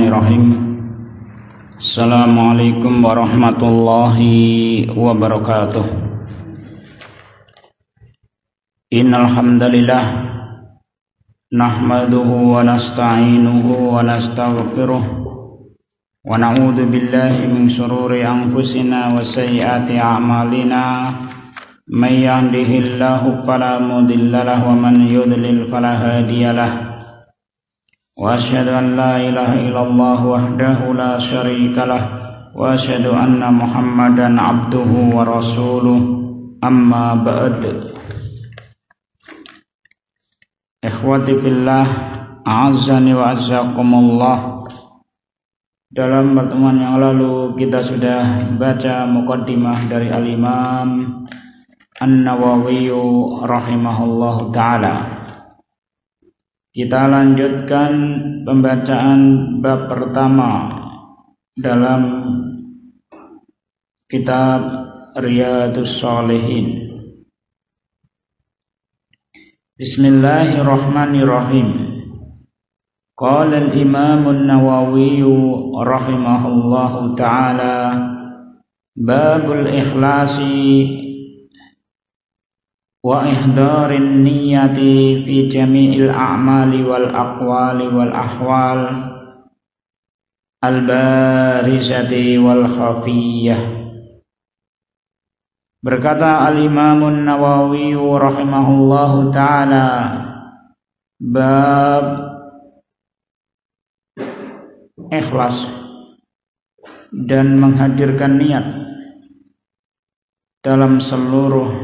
Bismillahirrahmanirrahim. Assalamualaikum warahmatullahi wabarakatuh. Innal hamdalillah nahmaduhu wa nasta'inuhu wa nastaghfiruh wa na'udzu billahi min shururi anfusina wa sayyiati a'malina. May yahdihillahu fala mudilla lahu wa man yudlil fala hadiya lahu. Wa asyhadu an la ilaha illallah wahdahu la syarika lah wa asyhadu anna Muhammadan abduhu wa rasuluh. Amma ba'd. Ikhwati fillah, a'azzani wa azzakumullah. Dalam pertemuan yang lalu kita sudah baca muqaddimah dari Al-Imam An-Nawawi rahimahullahu ta'ala. Kita lanjutkan pembacaan bab pertama dalam kitab Riyadhus Shalihin. Bismillahirrahmanirrahim. Qala al-Imam An-Nawawi rahimahullahu ta'ala, babul ikhlasi wa ihdarin niyyati fi jami'il a'mali wal aqwali wal ahwal al barizati wal khafiyyah. Berkata al-Imam An-Nawawi rahimahullahu ta'ala, bab ikhlas dan menghadirkan niat dalam seluruh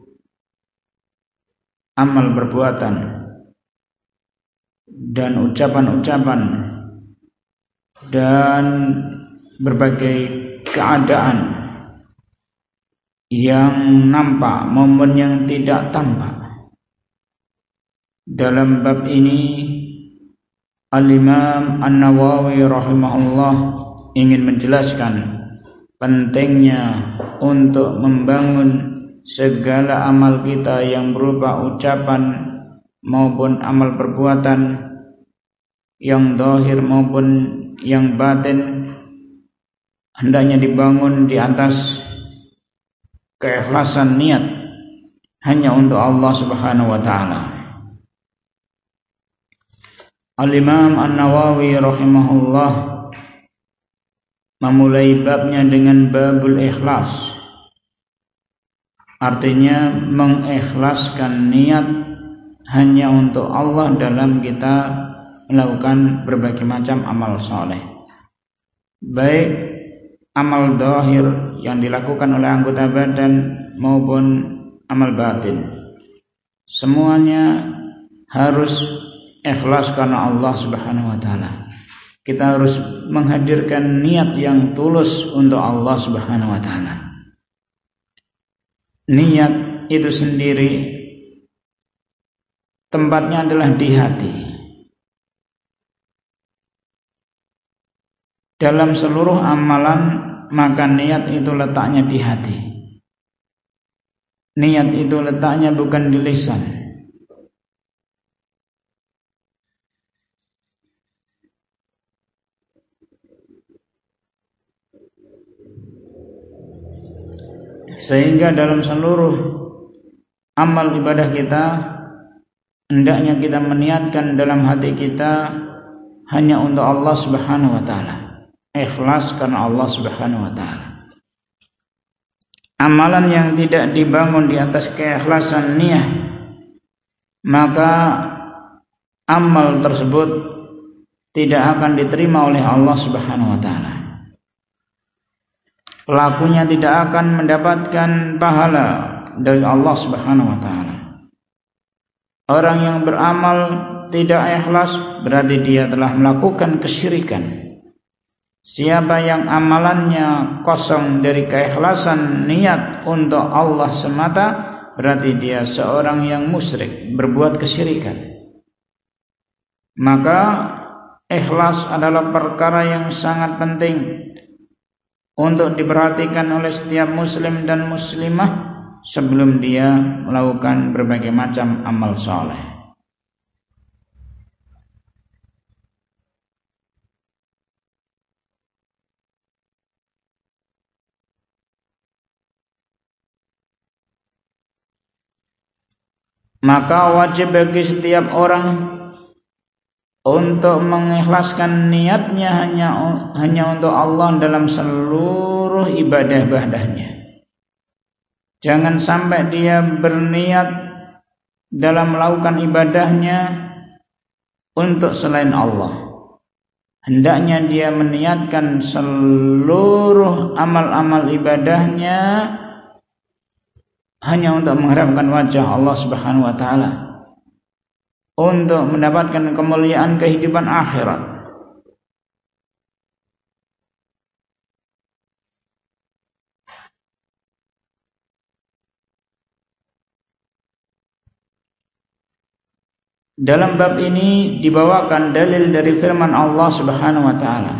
amal perbuatan dan ucapan-ucapan dan berbagai keadaan yang nampak maupun yang tidak tampak. Dalam bab ini Al-Imam An-Nawawi rahimahullah ingin menjelaskan pentingnya untuk membangun segala amal kita yang berupa ucapan maupun amal perbuatan yang zahir maupun yang batin hendaknya dibangun di atas keikhlasan niat hanya untuk Allah Subhanahu wa taala. Al-Imam An-Nawawi rahimahullah memulai babnya dengan babul ikhlas. Artinya mengikhlaskan niat hanya untuk Allah dalam kita melakukan berbagai macam amal soleh, baik amal zahir yang dilakukan oleh anggota badan maupun amal batin. Semuanya harus ikhlas karena Allah Subhanahu wa taala. Kita harus menghadirkan niat yang tulus untuk Allah Subhanahu wa taala. Niat itu sendiri tempatnya adalah di hati. Dalam seluruh amalan maka niat itu letaknya di hati. Niat itu letaknya bukan di lisan. Sehingga dalam seluruh amal ibadah kita hendaknya kita meniatkan dalam hati kita hanya untuk Allah Subhanahu wa taala. Ikhlas karena Allah Subhanahu wa taala. Amalan yang tidak dibangun di atas keikhlasan niat, maka amal tersebut tidak akan diterima oleh Allah Subhanahu wa taala. Pelakunya tidak akan mendapatkan pahala dari Allah Subhanahu wa taala. Orang yang beramal tidak ikhlas berarti dia telah melakukan kesyirikan. Siapa yang amalannya kosong dari keikhlasan niat untuk Allah semata, berarti dia seorang yang musyrik, berbuat kesyirikan. Maka ikhlas adalah perkara yang sangat penting untuk diperhatikan oleh setiap muslim dan muslimah sebelum dia melakukan berbagai macam amal soleh. Maka wajib bagi setiap orang untuk mengikhlaskan niatnya hanya untuk Allah dalam seluruh ibadah-ibadahnya. Jangan sampai dia berniat dalam melakukan ibadahnya untuk selain Allah. Hendaknya dia meniatkan seluruh amal-amal ibadahnya hanya untuk mengharapkan wajah Allah Subhanahu wa taala, untuk mendapatkan kemuliaan kehidupan akhirat. Dalam bab ini dibawakan dalil dari firman Allah Subhanahu wa taala.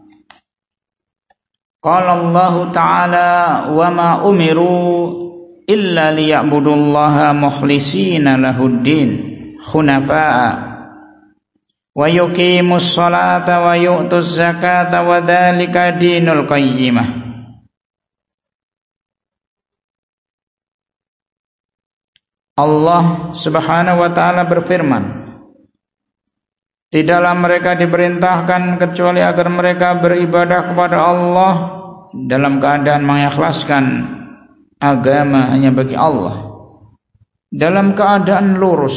Qala Allah Ta'ala wa ma umiru illa liya'budullaha mukhlishina lahuddin hunafa'a wa yuqimus salata wa yu'tuz zakata wa dzalika dinul qayyimah. Allah Subhanahu wa taala berfirman, tidaklah mereka diperintahkan kecuali agar mereka beribadah kepada Allah dalam keadaan mengikhlaskan agama hanya bagi Allah, dalam keadaan lurus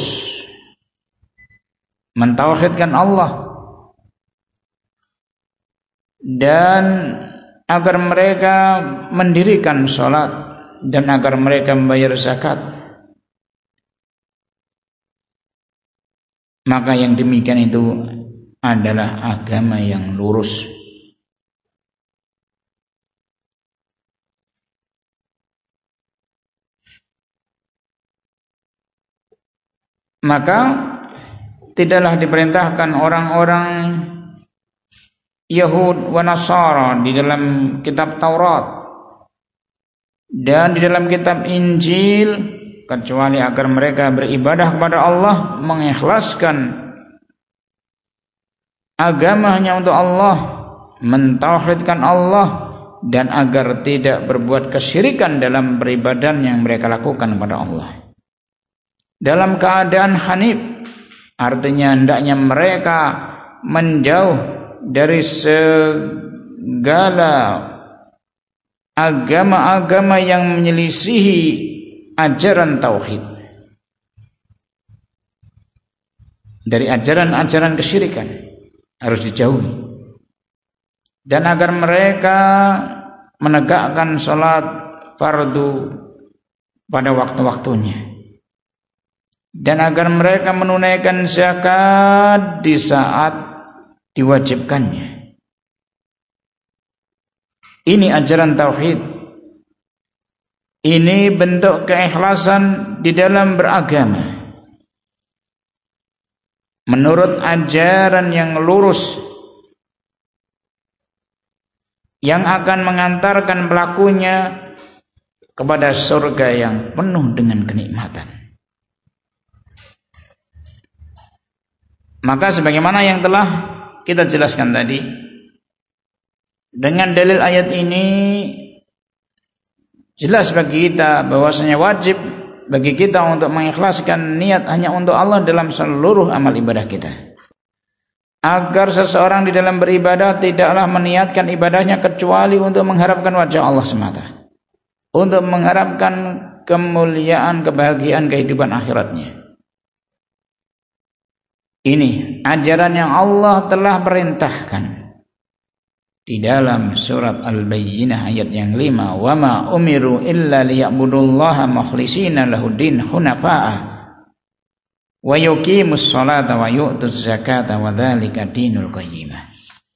mentauhidkan Allah, dan agar mereka mendirikan salat dan agar mereka membayar zakat. Maka yang demikian itu adalah agama yang lurus. Maka tidaklah diperintahkan orang-orang Yahud wa Nasara di dalam kitab Taurat dan di dalam kitab Injil kecuali agar mereka beribadah kepada Allah, mengikhlaskan agama hanya untuk Allah, mentauhidkan Allah, dan agar tidak berbuat kesyirikan dalam beribadah yang mereka lakukan kepada Allah. Dalam keadaan hanif, artinya hendaknya mereka menjauh dari segala agama-agama yang menyelisihi ajaran tauhid, dari ajaran-ajaran kesyirikan harus dijauhi, dan agar mereka menegakkan salat fardu pada waktu-waktunya, dan agar mereka menunaikan zakat di saat diwajibkannya. Ini ajaran tauhid. Ini bentuk keikhlasan di dalam beragama menurut ajaran yang lurus, yang akan mengantarkan pelakunya kepada surga yang penuh dengan kenikmatan. Maka sebagaimana yang telah kita jelaskan tadi, dengan dalil ayat ini jelas bagi kita bahwasanya wajib bagi kita untuk mengikhlaskan niat hanya untuk Allah dalam seluruh amal ibadah kita. Agar seseorang di dalam beribadah tidaklah meniatkan ibadahnya kecuali untuk mengharapkan wajah Allah semata, untuk mengharapkan kemuliaan, kebahagiaan kehidupan akhiratnya. Ini ajaran yang Allah telah perintahkan di dalam surat Al-Bayyinah ayat yang 5, wa ma umiru illa liya'budullaha mukhlishina lahuddin hunafa'a wa yuqimus salata wa yu'tuz zakata wa dzalika dinul qayyimah.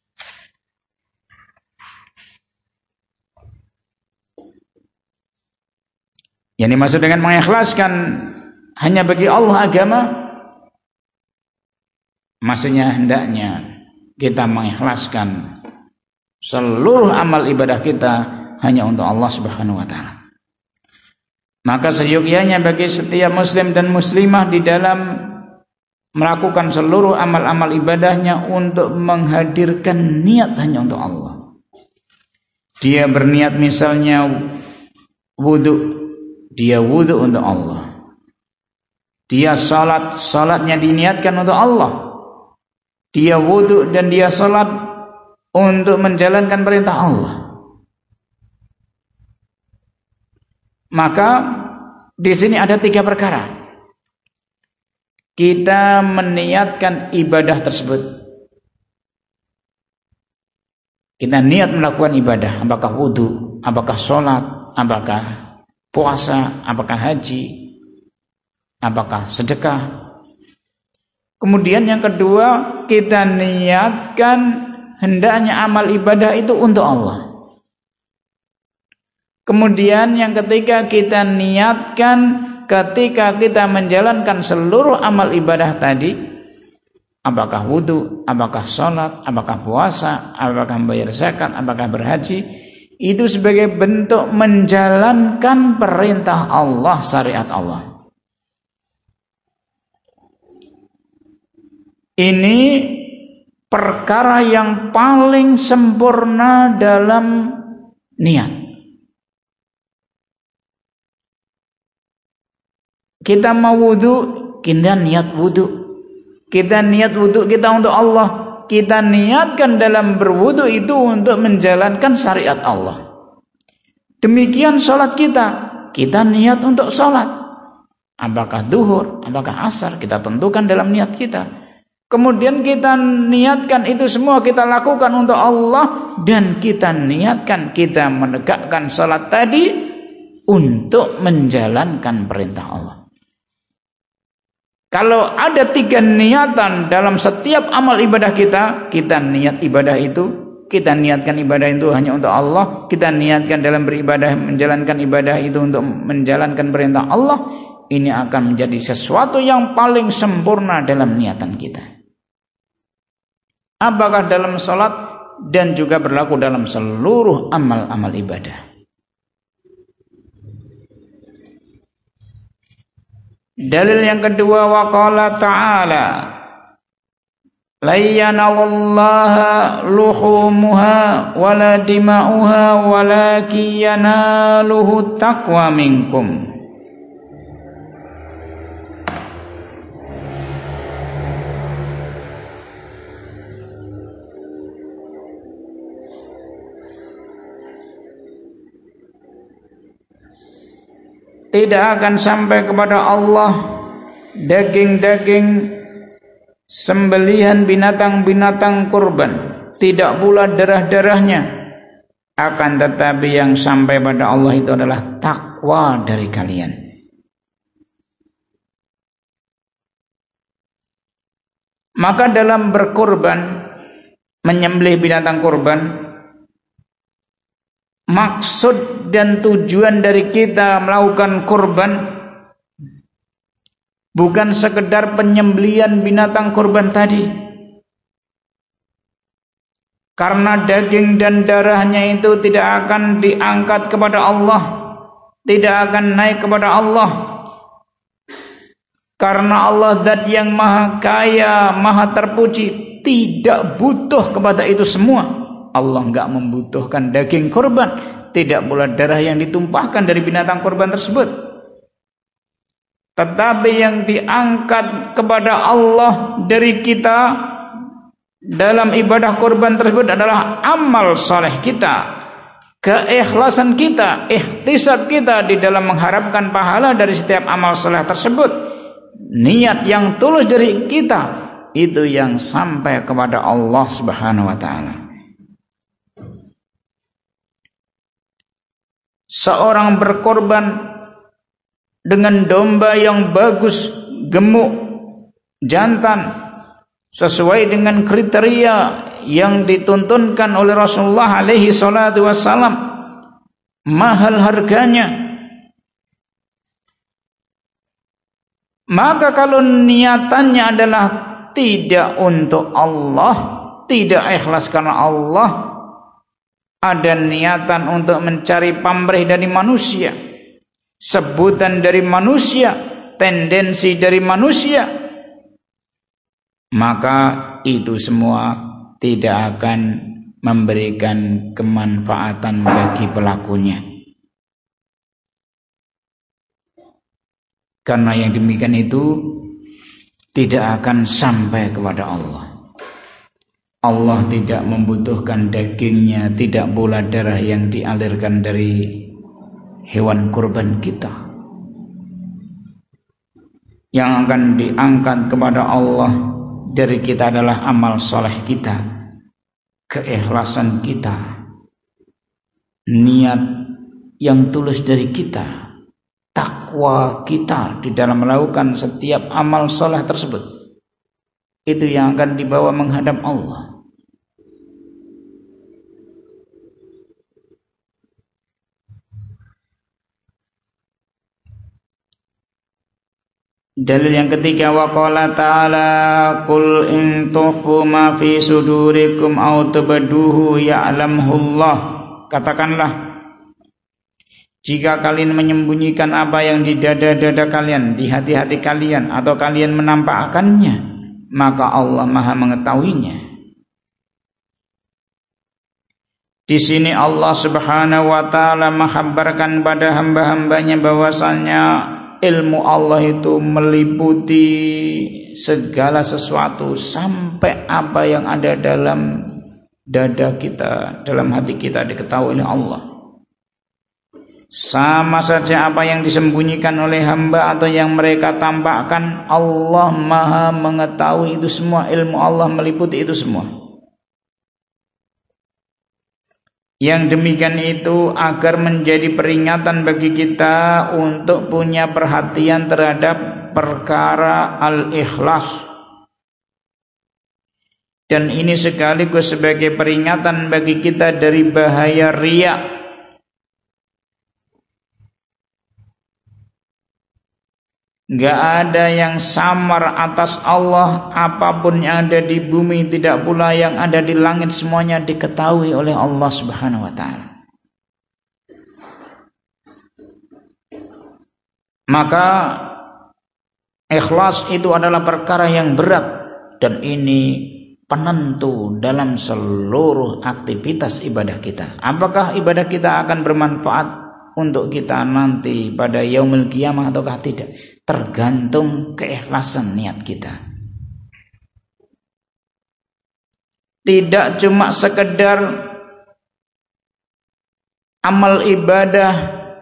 Yang dimaksud dengan mengikhlaskan hanya bagi Allah agama, maksudnya hendaknya kita mengikhlaskan seluruh amal ibadah kita hanya untuk Allah Subhanahu wa taala. Maka seyogyanya bagi setiap muslim dan muslimah di dalam melakukan seluruh amal-amal ibadahnya untuk menghadirkan niat hanya untuk Allah. Dia berniat misalnya wudu, dia wudu untuk Allah. Dia salat, salatnya diniatkan untuk Allah. Dia wudu dan dia salat untuk menjalankan perintah Allah. Maka di sini ada 3 perkara. Kita meniatkan ibadah tersebut. Kita niat melakukan ibadah, apakah wudu, apakah salat, apakah puasa, apakah haji, apakah sedekah. Kemudian yang kedua, kita niatkan hendaknya amal ibadah itu untuk Allah. Kemudian yang ketiga, kita niatkan ketika kita menjalankan seluruh amal ibadah tadi, apakah wudu, apakah sholat, apakah puasa, apakah membayar zakat, apakah berhaji, itu sebagai bentuk menjalankan perintah Allah, syariat Allah. Ini perkara yang paling sempurna dalam niat. Kita mau wudu, kita niat wudu. Kita niat wudu kita untuk Allah. Kita niatkan dalam berwudu itu untuk menjalankan syariat Allah. Demikian sholat kita. Kita niat untuk sholat. Apakah duhur, apakah asar, kita tentukan dalam niat kita. Kemudian kita niatkan itu semua kita lakukan untuk Allah. Dan kita niatkan kita menegakkan sholat tadi untuk menjalankan perintah Allah. Kalau ada 3 niatan dalam setiap amal ibadah kita niat ibadah itu, kita niatkan ibadah itu hanya untuk Allah, kita niatkan dalam beribadah, menjalankan ibadah itu untuk menjalankan perintah Allah, ini akan menjadi sesuatu yang paling sempurna dalam niatan kita. Apakah dalam sholat dan juga berlaku dalam seluruh amal-amal ibadah. Dalil yang kedua, wa qala ta'ala la yanalallaha luhumuha wala dima'uha walakin yanaluhu taqwa minkum. Tidak akan sampai kepada Allah daging-daging sembelihan binatang-binatang kurban, tidak pula darah-darahnya. Akan tetapi yang sampai pada Allah itu adalah takwa dari kalian. Maka dalam berkurban, menyembelih binatang kurban, maksud dan tujuan dari kita melakukan kurban bukan sekedar penyembelihan binatang kurban tadi. Karena daging dan darahnya itu tidak akan diangkat kepada Allah, tidak akan naik kepada Allah. Karena Allah zat yang maha kaya, maha terpuji, tidak butuh kepada itu semua. Allah enggak membutuhkan daging kurban, tidak pula darah yang ditumpahkan dari binatang kurban tersebut. Tetapi yang diangkat kepada Allah dari kita dalam ibadah kurban tersebut adalah amal saleh kita, keikhlasan kita, ihtisab kita di dalam mengharapkan pahala dari setiap amal saleh tersebut. Niat yang tulus dari kita itu yang sampai kepada Allah Subhanahu wa taala. Seorang berkorban dengan domba yang bagus, gemuk, jantan, sesuai dengan kriteria yang dituntunkan oleh Rasulullah alaihi salatu wassalam, mahal harganya. Maka kalau niatannya adalah tidak untuk Allah, tidak ikhlas karena Allah, ada niatan untuk mencari pamrih dari manusia, sebutan dari manusia, tendensi dari manusia, maka itu semua tidak akan memberikan kemanfaatan bagi pelakunya. Karena yang demikian itu tidak akan sampai kepada Allah. Allah tidak membutuhkan dagingnya, tidak pula darah yang dialirkan dari hewan kurban kita. Yang akan diangkat kepada Allah dari kita adalah amal soleh kita, keikhlasan kita, niat yang tulus dari kita, takwa kita di dalam melakukan setiap amal soleh tersebut. Itu yang akan dibawa menghadap Allah. Dalil yang ketiga, wa qala ta'ala qul in tukhfu ma fi sudurikum aw tubduhu ya'lamullah. Katakanlah, jika kalian menyembunyikan apa yang di dada-dada kalian, di hati-hati kalian, atau kalian menampakkannya, maka Allah Maha mengetahuinya. Di sini Allah Subhanahu wa taala menghabarkan pada hamba-hambanya bahwasanya ilmu Allah itu meliputi segala sesuatu, sampai apa yang ada dalam dada kita, dalam hati kita diketahui oleh Allah. Sama saja apa yang disembunyikan oleh hamba atau yang mereka tampakkan, Allah Maha mengetahui itu semua. Ilmu Allah meliputi itu semua. Yang demikian itu agar menjadi peringatan bagi kita untuk punya perhatian terhadap perkara al-ikhlas. Dan ini sekaligus sebagai peringatan bagi kita dari bahaya riya. Gak ada yang samar atas Allah. Apapun yang ada di bumi, tidak pula yang ada di langit, semuanya diketahui oleh Allah Subhanahu wa ta'ala. Maka ikhlas itu adalah perkara yang berat, dan ini penentu dalam seluruh aktivitas ibadah kita. Apakah ibadah kita akan bermanfaat untuk kita nanti pada yaumul qiyamah ataukah tidak? Tergantung keikhlasan niat kita. Tidak cuma sekedar amal ibadah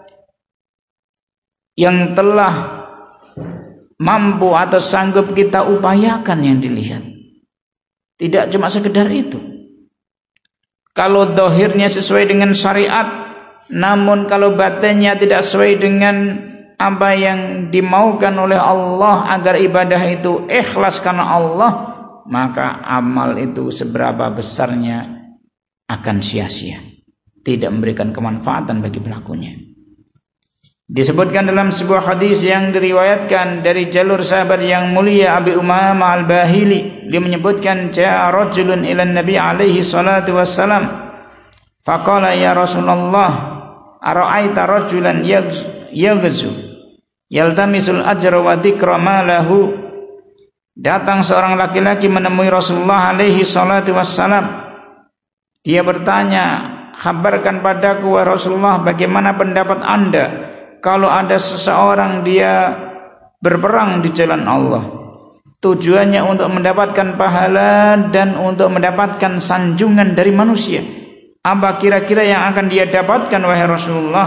yang telah mampu atau sanggup kita upayakan yang dilihat. Tidak cuma sekedar itu. Kalau zahirnya sesuai dengan syariat, namun kalau batinnya tidak sesuai dengan apa yang dimaukan oleh Allah agar ibadah itu ikhlas karena Allah, maka amal itu seberapa besarnya akan sia-sia, tidak memberikan kemanfaatan bagi pelakunya. Disebutkan dalam sebuah hadis yang diriwayatkan dari jalur sahabat yang mulia Abi Umamah Al-Bahili, dia menyebutkan ja'a rajulun ila Nabi alaihi salatu wassalam faqala ya Rasulullah ara'aita rajulan yaghzu yaltamisul ajra wa dzikra ma lahu. Datang seorang laki-laki menemui Rasulullah alaihi salatu wassalam. Dia bertanya, "Khabarkan padaku wahai Rasulullah, bagaimana pendapat Anda kalau ada seseorang dia berperang di jalan Allah, tujuannya untuk mendapatkan pahala dan untuk mendapatkan sanjungan dari manusia. Apa kira-kira yang akan dia dapatkan wahai Rasulullah?"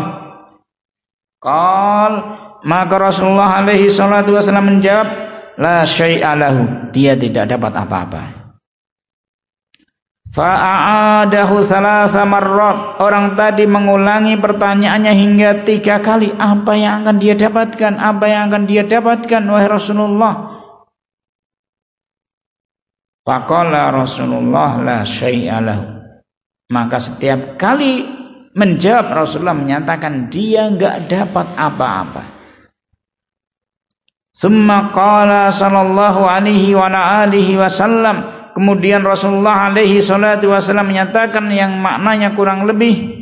Maka Rasulullah alaihi salatu wasallam menjawab, la syai'a lahu, dia tidak dapat apa-apa. Fa'adahu thalatha marrat, orang tadi mengulangi pertanyaannya hingga 3 kali. Apa yang akan dia dapatkan? Apa yang akan dia dapatkan wahai Rasulullah? Faqala Rasulullah la syai'a lahu. Maka setiap kali menjawab, Rasulullah menyatakan dia enggak dapat apa-apa. Summa qala sallallahu alaihi wa alihi wasallam, kemudian Rasulullah alaihi salatu wasallam menyatakan yang maknanya kurang lebih,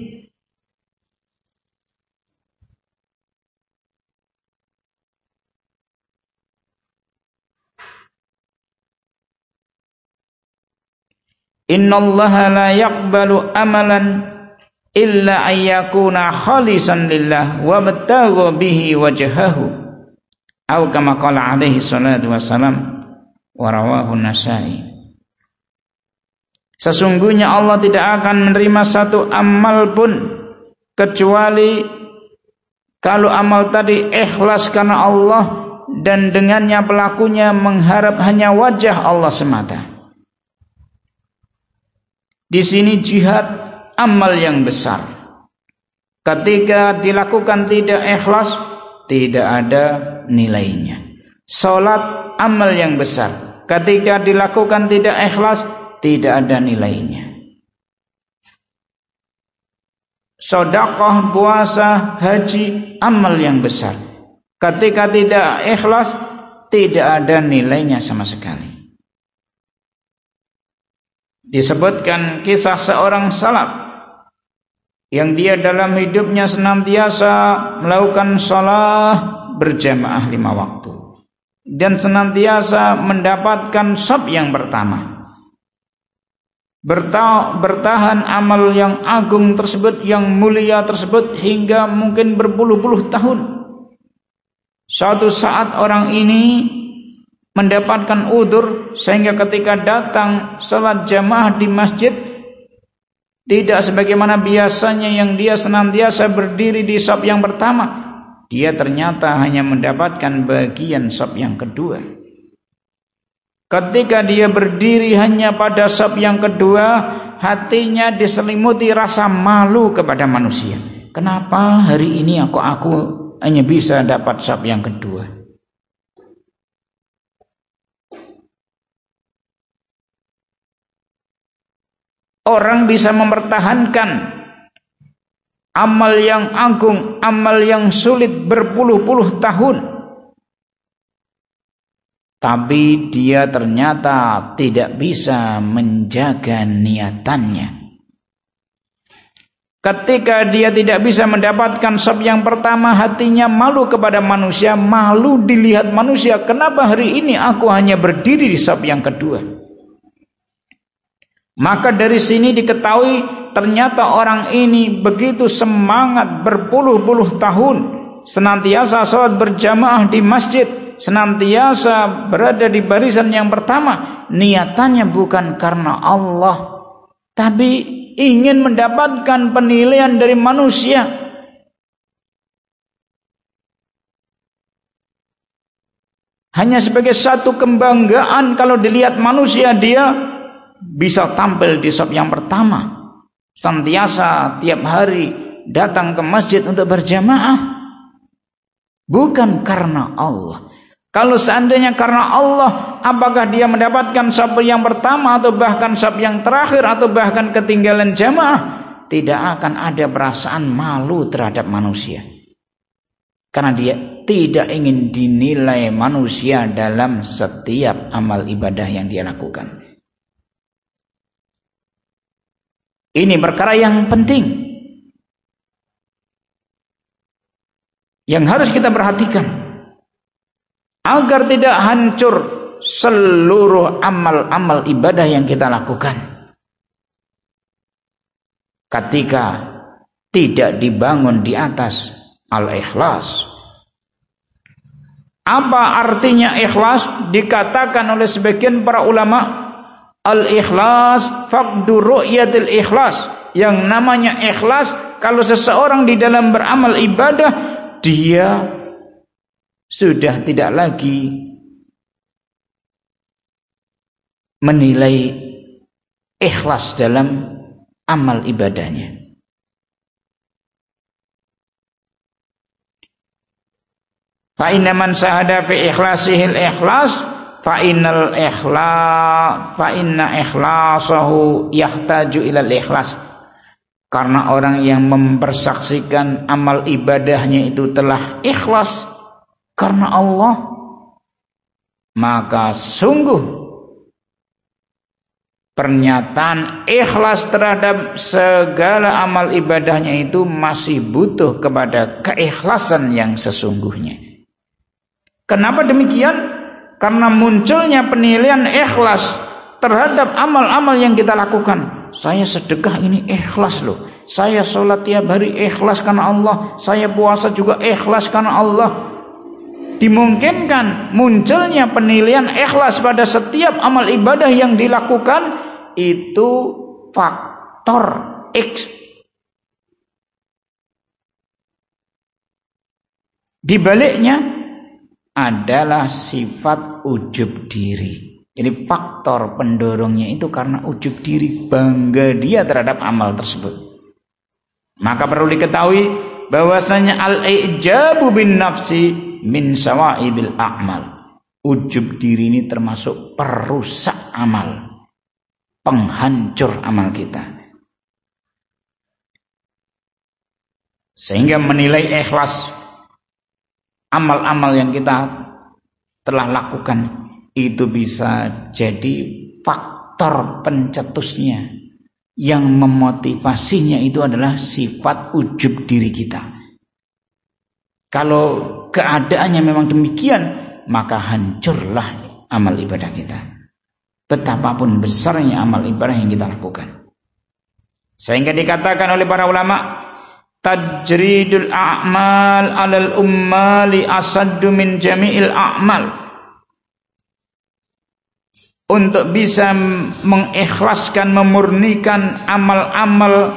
innallaha la yaqbalu amalan illa ayyakuna khalisan lillah wa battagha bihi wajhahu. Atau kama qala alaihi salatu wassalam wa rawahu Nasa'i. Sesungguhnya Allah tidak akan menerima satu amal pun kecuali kalau amal tadi ikhlas karena Allah dan dengannya pelakunya mengharap hanya wajah Allah semata. Di sini jihad amal yang besar. Ketika dilakukan tidak ikhlas, tidak ada nilainya. Salat amal yang besar. Ketika dilakukan tidak ikhlas, tidak ada nilainya. Sedekah, puasa, haji amal yang besar. Ketika tidak ikhlas, tidak ada nilainya sama sekali. Disebutkan kisah seorang salaf yang dia dalam hidupnya senantiasa melakukan salat berjamaah 5 waktu dan senantiasa mendapatkan shaf yang pertama. Bertahan amal yang agung tersebut, yang mulia tersebut hingga mungkin berpuluh-puluh tahun. Suatu saat orang ini mendapatkan udzur sehingga ketika datang salat jamaah di masjid tidak sebagaimana biasanya yang dia senantiasa berdiri di shaf yang pertama. Dia ternyata hanya mendapatkan bagian shaf yang kedua. Ketika dia berdiri hanya pada shaf yang kedua, hatinya diselimuti rasa malu kepada manusia. Kenapa hari ini aku hanya bisa dapat shaf yang kedua? Orang bisa mempertahankan amal yang agung, amal yang sulit berpuluh-puluh tahun, tapi dia ternyata tidak bisa menjaga niatannya. Ketika dia tidak bisa mendapatkan shaf yang pertama, hatinya malu kepada manusia, malu dilihat manusia. Kenapa hari ini aku hanya berdiri di shaf yang kedua? Maka dari sini diketahui ternyata orang ini begitu semangat berpuluh-puluh tahun senantiasa salat berjamaah di masjid, senantiasa berada di barisan yang pertama. Niatannya bukan karena Allah, tapi ingin mendapatkan penilaian dari manusia. Hanya sebagai satu kebanggaan kalau dilihat manusia dia bisa tampil di shaf yang pertama. Senantiasa tiap hari datang ke masjid untuk berjamaah. Bukan karena Allah. Kalau seandainya karena Allah, apakah dia mendapatkan shaf yang pertama atau bahkan shaf yang terakhir atau bahkan ketinggalan jamaah? Tidak akan ada perasaan malu terhadap manusia. Karena dia tidak ingin dinilai manusia dalam setiap amal ibadah yang dia lakukan. Ini perkara yang penting yang harus kita perhatikan agar tidak hancur seluruh amal-amal ibadah yang kita lakukan ketika tidak dibangun di atas al-ikhlas. Apa artinya ikhlas? Dikatakan oleh sebagian para ulama, al-ikhlas faqdu ru'yatil ikhlas. Yang namanya ikhlas, kalau seseorang di dalam beramal ibadah, dia sudah tidak lagi menilai ikhlas dalam amal ibadahnya. Fa inna man sahada fi ikhlasihil ikhlas fa inna ikhlasahu yahtaju ilal ikhlas. Karena orang yang mempersaksikan amal ibadahnya itu telah ikhlas karena Allah, maka sungguh pernyataan ikhlas terhadap segala amal ibadahnya itu masih butuh kepada keikhlasan yang sesungguhnya. Kenapa demikian? Karena munculnya penilaian ikhlas terhadap amal-amal yang kita lakukan. Saya sedekah ini ikhlas loh. Saya sholat tiap hari ikhlas karena Allah. Saya puasa juga ikhlas karena Allah. dimungkinkan munculnya penilaian ikhlas pada setiap amal ibadah yang dilakukan itu faktor X. Di baliknya adalah sifat ujub diri. Jadi faktor pendorongnya itu karena ujub diri, bangga dia terhadap amal tersebut. Maka perlu diketahui bahwasanya al-ijabu bin nafsi min sawaibil a'mal. Ujub diri ini termasuk perusak amal, penghancur amal kita. Sehingga menilai ikhlas amal-amal yang kita telah lakukan itu bisa jadi faktor pencetusnya, yang memotivasinya itu adalah sifat ujub diri kita. Kalau keadaannya memang demikian, maka hancurlah amal ibadah kita, betapapun besarnya amal ibadah yang kita lakukan. Sehingga dikatakan oleh para ulama, tajridul a'mal 'alal ummali asaddu min jami'il a'mal. Untuk bisa mengikhlaskan, memurnikan amal-amal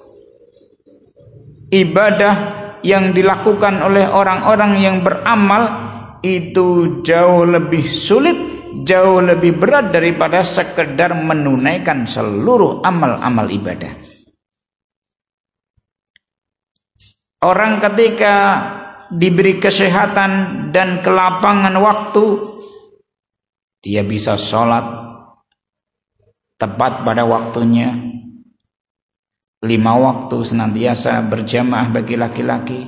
ibadah yang dilakukan oleh orang-orang yang beramal itu jauh lebih sulit, jauh lebih berat daripada sekedar menunaikan seluruh amal-amal ibadah. Orang ketika diberi kesehatan dan kelapangan waktu, dia bisa sholat tepat pada waktunya, 5 waktu senantiasa berjamaah bagi laki-laki.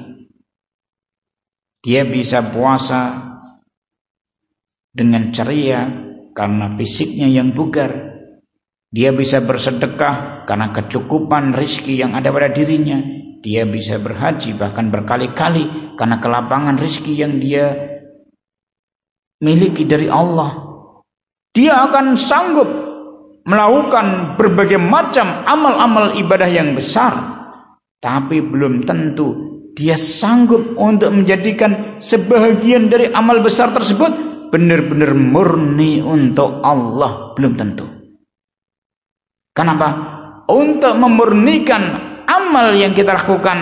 Dia bisa puasa dengan ceria karena fisiknya yang bugar. Dia bisa bersedekah karena kecukupan rizki yang ada pada dirinya. Dia bisa berhaji bahkan berkali-kali karena kelapangan rizki yang dia miliki dari Allah. Dia akan sanggup melakukan berbagai macam amal-amal ibadah yang besar, tapi belum tentu dia sanggup untuk menjadikan sebahagian dari amal besar tersebut benar-benar murni untuk Allah. Belum tentu. Kenapa? Untuk memurnikan amal yang kita lakukan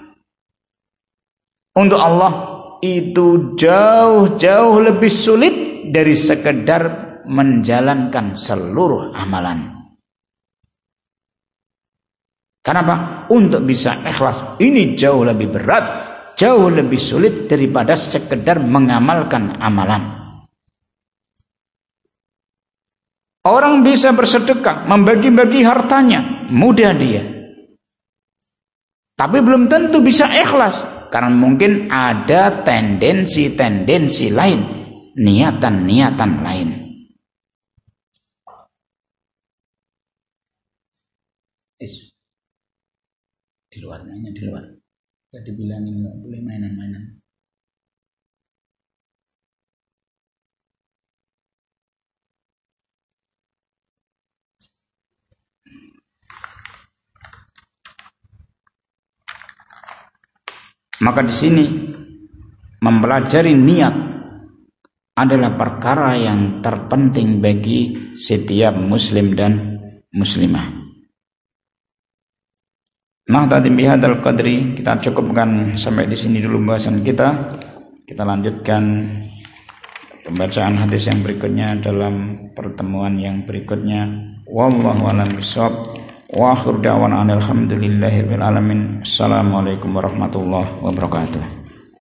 untuk Allah itu jauh-jauh lebih sulit dari sekedar menjalankan seluruh amalan. Kenapa? Untuk bisa ikhlas ini jauh lebih berat, jauh lebih sulit daripada sekedar mengamalkan amalan. Orang bisa bersedekah, membagi-bagi hartanya, mudah dia. Tapi belum tentu bisa ikhlas, karena mungkin ada tendensi-tendensi lain, niatan-niatan lain. Di luar, mainnya di luar. Gak dibilangin gak boleh mainan-mainan. Maka di sini mempelajari niat adalah perkara yang terpenting bagi setiap muslim dan muslimah. Nah, tadi bihadzal qadri kita cukupkan sampai di sini dulu bahasan kita. Kita lanjutkan pembacaan hadis yang berikutnya dalam pertemuan yang berikutnya. Wallahu a'lam bishawab. Wa akhiru da'wana alhamdulillahirabbil alamin. Assalamualaikum warahmatullahi wabarakatuh.